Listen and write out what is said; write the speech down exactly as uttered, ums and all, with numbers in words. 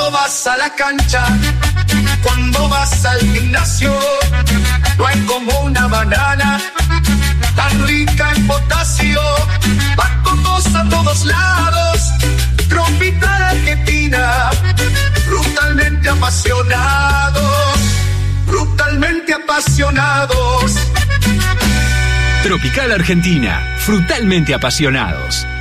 Cuando vas a la cancha, cuando vas al gimnasio, no hay como una banana tan rica en potasio. Va con vos a todos lados, Tropical Argentina, brutalmente apasionados, brutalmente apasionados. Tropical Argentina, frutalmente apasionados.